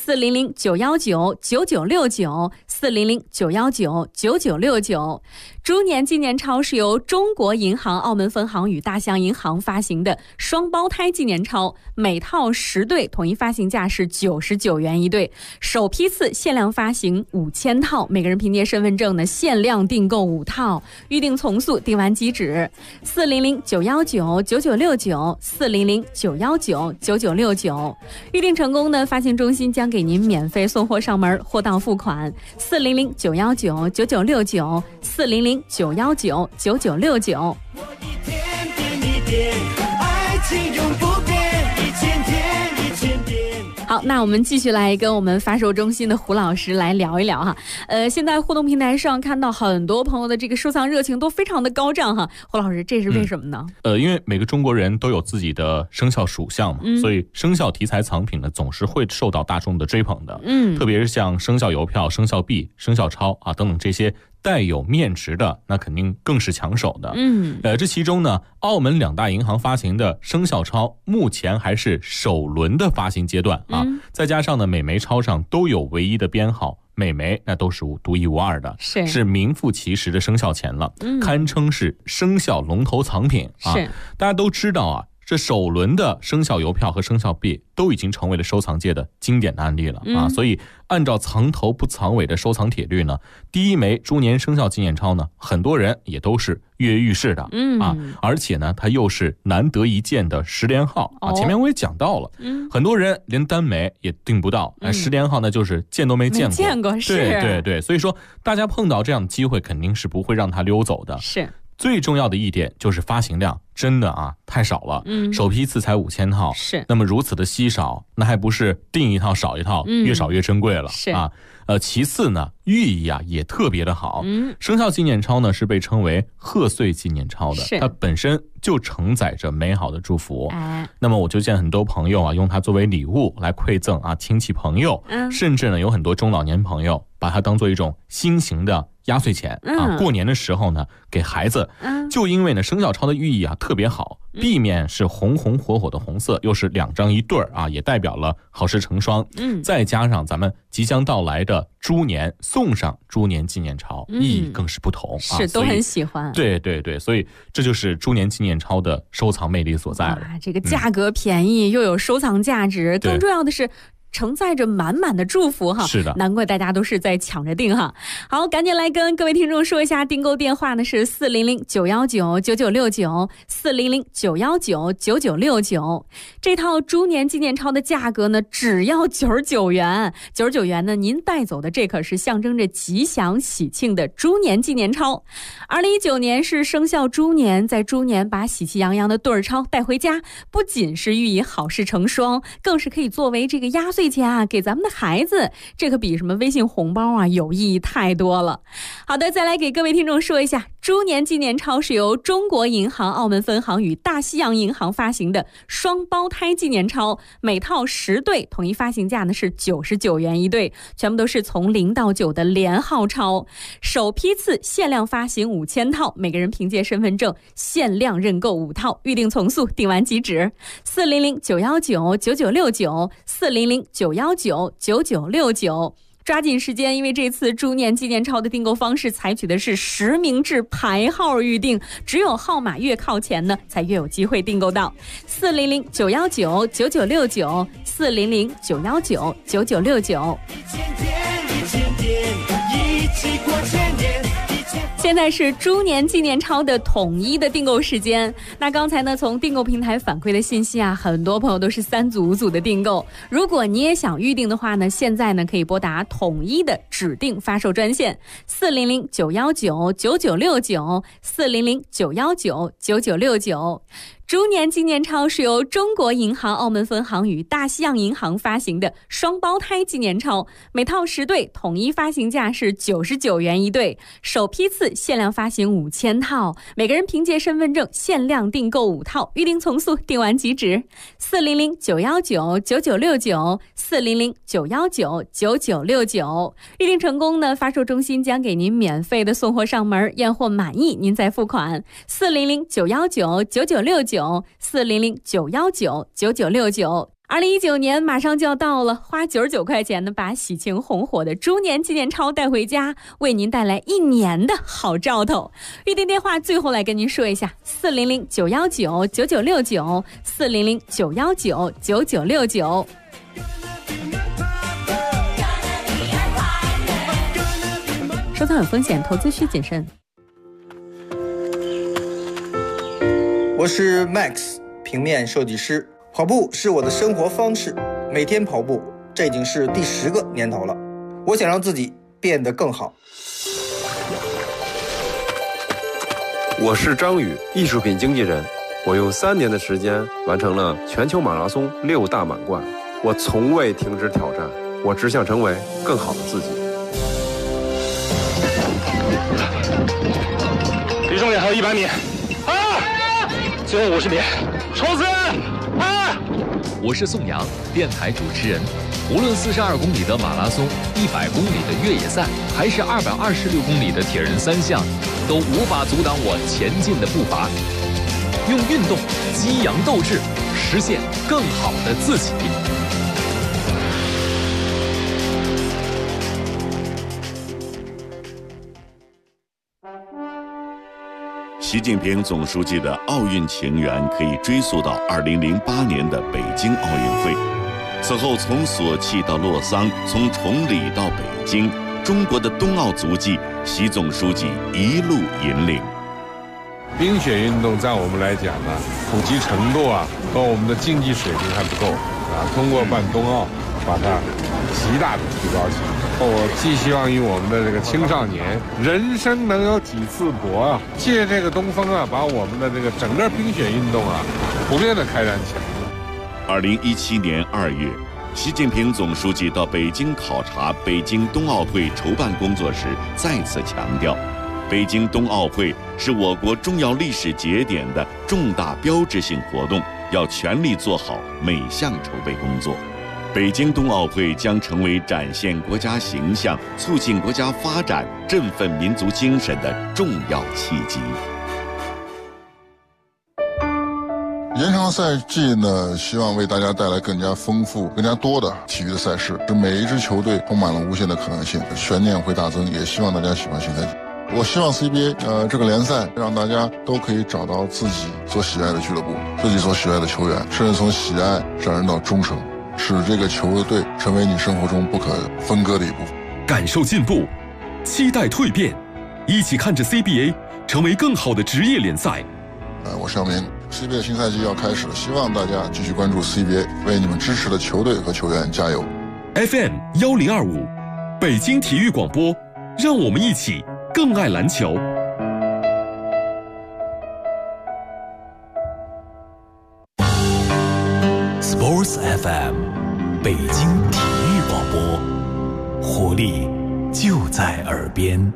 400-919-9969，400-919-9969。猪年纪念钞是由中国银行澳门分行与大西洋银行发行的双胞胎纪念钞，每套10对，统一发行价是99元一对，首批次限量发行5000套，每个人凭借身份证呢限量订购5套，预定从速，订完即止。400-919-9969，400-919-9969，预定成功呢，发行中心将给您免费送货上门，货到付款。400-919-9969，400-919-9969。爱情永不变，一千天。好，那我们继续来跟我们发售中心的胡老师来聊一聊现在互动平台上看到很多朋友的这个收藏热情都非常的高涨胡老师，这是为什么呢？ 因为每个中国人都有自己的生肖属相嘛，所以生肖题材藏品呢总是会受到大众的追捧的。特别是像生肖邮票、生肖币、生肖钞等等这些带有面值的，那肯定更是抢手的。这其中呢，澳门2大银行发行的生肖钞目前还是首轮的发行阶段再加上呢，每枚钞上都有唯一的编号，每枚那都是独一无二的，是名副其实的生肖钱了，堪称是生肖龙头藏品是。 大家都知道这首轮的生肖邮票和生肖币都已经成为了收藏界的经典的案例了啊！所以按照藏头不藏尾的收藏铁律呢，第一枚猪年生肖纪念钞呢，很多人也都是跃跃欲试的啊！而且呢，它又是难得一见的10连号啊！前面我也讲到了，很多人连单枚也订不到，10连号呢就是见都没见过， 没见过，是， 对，所以说大家碰到这样的机会，肯定是不会让它溜走的。 是。 最重要的一点就是发行量真的啊太少了，首批次才5000套， 是。 那么如此的稀少，那还不是订一套少一套，越少越珍贵了， 是啊。其次呢，寓意啊也特别的好。生肖纪念钞呢是被称为贺岁纪念钞的，它本身就承载着美好的祝福。那么我就见很多朋友啊用它作为礼物来馈赠啊亲戚朋友，甚至呢有很多中老年朋友把它当做一种新型的压岁钱啊，过年的时候呢给孩子，就因为呢生肖钞的寓意啊特别好，壁面是红红火火的红色，又是2张一对啊，也代表了好事成双。再加上咱们即将到来的猪年，送上猪年纪念钞，意义更是不同， 是都很喜欢。 对，所以这就是猪年纪念钞的收藏魅力所在了。 这个价格便宜，又有收藏价值，更重要的是承载着满满的祝福哈， 是的， 难怪大家都是在抢着订哈。好，赶紧来跟各位听众说一下订购电话呢是400-919-9969，400-919-9969。这套猪年纪念钞的价格呢只要99元，99元呢您带走的这可是象征着吉祥喜庆的猪年纪念钞。2019年是生肖猪年，在猪年把喜气洋洋的对儿钞带回家，不仅是寓意好事成双，更是可以作为这个压岁钱啊给咱们的孩子，这可比什么微信红包啊有意义太多了。好的，再来给各位听众说一下，猪年纪念钞是由中国银行澳门分行与大西洋银行发行的双胞胎纪念钞，每套10对，统一发行价呢是99元一对，全部都是从0到9的连号钞，首批次限量发行5000套，每个人凭借身份证限量认购5套，预定从速，订完即止。400-919-9969，400-919-9969，抓紧时间，因为这次猪年纪念钞的订购方式采取的是实名制排号预定，只有号码越靠前呢才越有机会订购到。400-919-9969，400-919-9969。现在是猪年纪念钞的统一的订购时间。那刚才呢，从订购平台反馈的信息啊，很多朋友都是3组5组的订购。如果你也想预定的话呢，现在呢可以拨打统一的指定发售专线400-919-9969，400-919-9969。猪年纪念钞是由中国银行澳门分行与大西洋银行发行的双胞胎纪念钞，每套10对，统一发行价是99元一对，首批次限量发行5000套，每个人凭借身份证限量订购5套，预定从速，订完即止。400-919-9969，400-919-9969。预定成功呢，发售中心将给您免费的送货上门，验货满意您再付款。400-919-9969，400-919-9969。2019年马上就要到了，花99块钱呢，把喜庆红火的猪年纪念钞带回家，为您带来1年的好兆头。预定电话最后来跟您说一下：400-919-9969，400-919-9969。收藏有风险，投资需谨慎。 我是 Max， 平面设计师。跑步是我的生活方式，每天跑步，这已经是第10个年头了。我想让自己变得更好。 我是张宇，艺术品经纪人。我用3年的时间完成了全球马拉松6大满贯。我从未停止挑战，我只想成为更好的自己。 离终点还有100米，最后50米，冲刺！ 我是宋阳，电台主持人。无论42公里的马拉松、100公里的越野赛，还是226公里的铁人3项，都无法阻挡我前进的步伐。用运动激扬斗志，实现更好的自己。 习近平总书记的奥运情缘可以追溯到2008年的北京奥运会。此后，从索契到洛桑，从崇礼到北京，中国的冬奥足迹，习总书记一路引领。 冰雪运动在我们来讲呢，普及程度和我们的竞技水平还不够通过办冬奥，把它极大的提高起来。我寄希望于我们的这个青少年，人生能有几次搏借这个东风把我们的这个整个冰雪运动普遍的开展起来。 2017年2月，习近平总书记到北京考察北京冬奥会筹办工作时，再次强调，北京冬奥会是我国重要历史节点的重大标志性活动，要全力做好每项筹备工作。北京冬奥会将成为展现国家形象、促进国家发展、振奋民族精神的重要契机。 延长赛季呢，希望为大家带来更加丰富、更加多的体育的赛事，使每一支球队充满了无限的可能性，悬念会大增。也希望大家喜欢新赛季。我希望 CBA 这个联赛让大家都可以找到自己所喜爱的俱乐部、自己所喜爱的球员，甚至从喜爱上升到忠诚，使这个球队成为你生活中不可分割的一部分。 感受进步，期待蜕变，一起看着 CBA 成为更好的职业联赛。 我是姚明。CBA 新赛季要开始了，希望大家继续关注 CBA， 为你们支持的球队和球员加油。 FM 1025，北京体育广播，让我们一起更爱篮球。 Sports FM， 北京体育广播，活力就在耳边。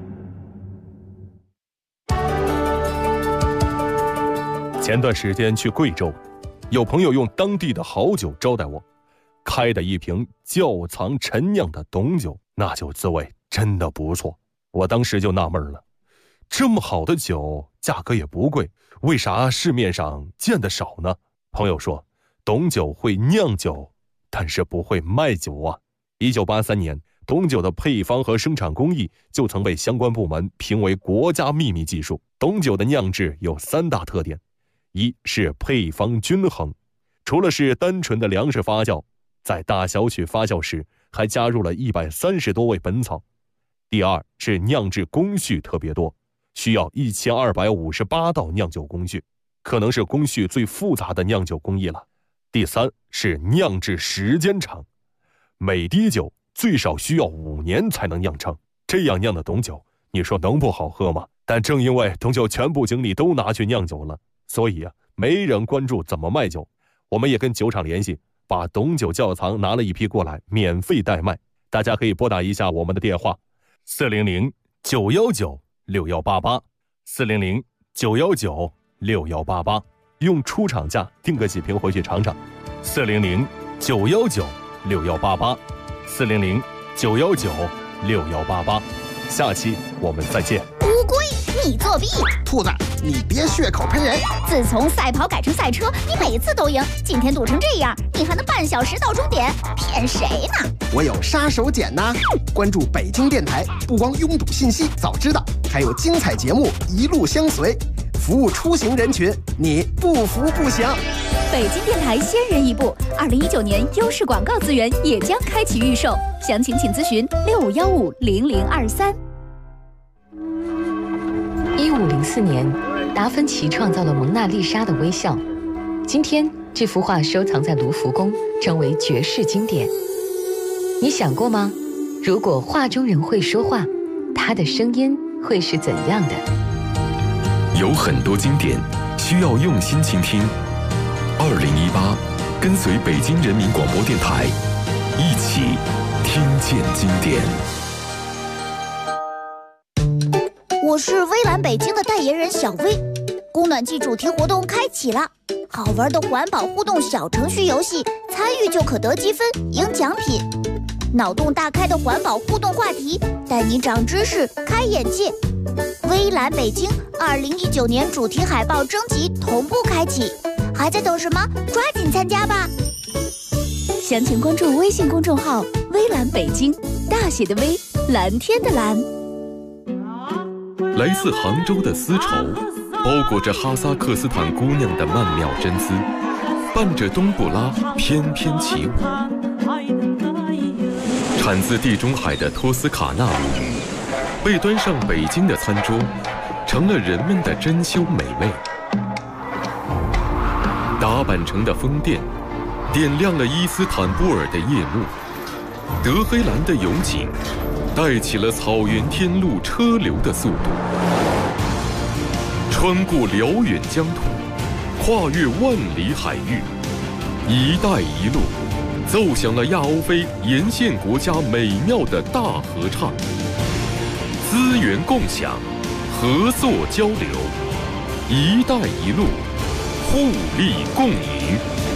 前段时间去贵州，有朋友用当地的好酒招待我，开的一瓶窖藏陈酿的董酒，那酒滋味真的不错。我当时就纳闷了，这么好的酒价格也不贵，为啥市面上见得少呢？朋友说，董酒会酿酒，但是不会卖酒啊。1983年，董酒的配方和生产工艺就曾被相关部门评为国家秘密技术。董酒的酿制有3大特点，一是配方均衡，除了是单纯的粮食发酵，在大小曲发酵时还加入了130多味本草。第二是酿制工序特别多，需要1258道酿酒工序，可能是工序最复杂的酿酒工艺了。第三是酿制时间长，每滴酒最少需要5年才能酿成，这样酿的董酒，你说能不好喝吗？但正因为董酒全部精力都拿去酿酒了，所以没人关注怎么卖酒。我们也跟酒厂联系，把董酒窖藏拿了一批过来，免费代卖。大家可以拨打一下我们的电话400-919-6188 400-919-6188，用出厂价订个几瓶回去尝尝。400-919-6188 400-919-6188，下期我们再见。 乌龟，你作弊！ 兔子，你别血口喷人！ 自从赛跑改成赛车，你每次都赢，今天赌成这样，你还能半小时到终点？骗谁呢？ 我有杀手锏呐！关注北京电台，不光拥堵信息早知道，还有精彩节目一路相随，服务出行人群，你不服不行。 北京电台先人一步，2019年优势广告资源也将开启预售，详情请咨询65150023。 1504年，达芬奇创造了蒙娜丽莎的微笑。今天，这幅画收藏在卢浮宫，成为绝世经典。你想过吗？如果画中人会说话，他的声音会是怎样的？ 有很多经典需要用心倾听。2018，跟随北京人民广播电台，一起听见经典。 我是微蓝北京的代言人小薇，供暖季主题活动开启了，好玩的环保互动小程序游戏，参与就可得积分赢奖品。脑洞大开的环保互动话题，带你长知识开眼界。微蓝北京2019年主题海报征集同步开启，还在等什么？抓紧参加吧！详情关注微信公众号微蓝北京，大写的微，蓝天的蓝。 来自杭州的丝绸， 包裹着哈萨克斯坦姑娘的曼妙真姿，伴着冬不拉翩翩起舞。产自地中海的托斯卡纳米被端上北京的餐桌，成了人们的珍馐美味。打扮成的风电点亮了伊斯坦布尔的夜幕，德黑兰的油井带起了草原天路车流的速度。穿过辽远疆土，跨越万里海域，一带一路奏响了亚欧非沿线国家美妙的大合唱。资源共享，合作交流，一带一路，互利共赢。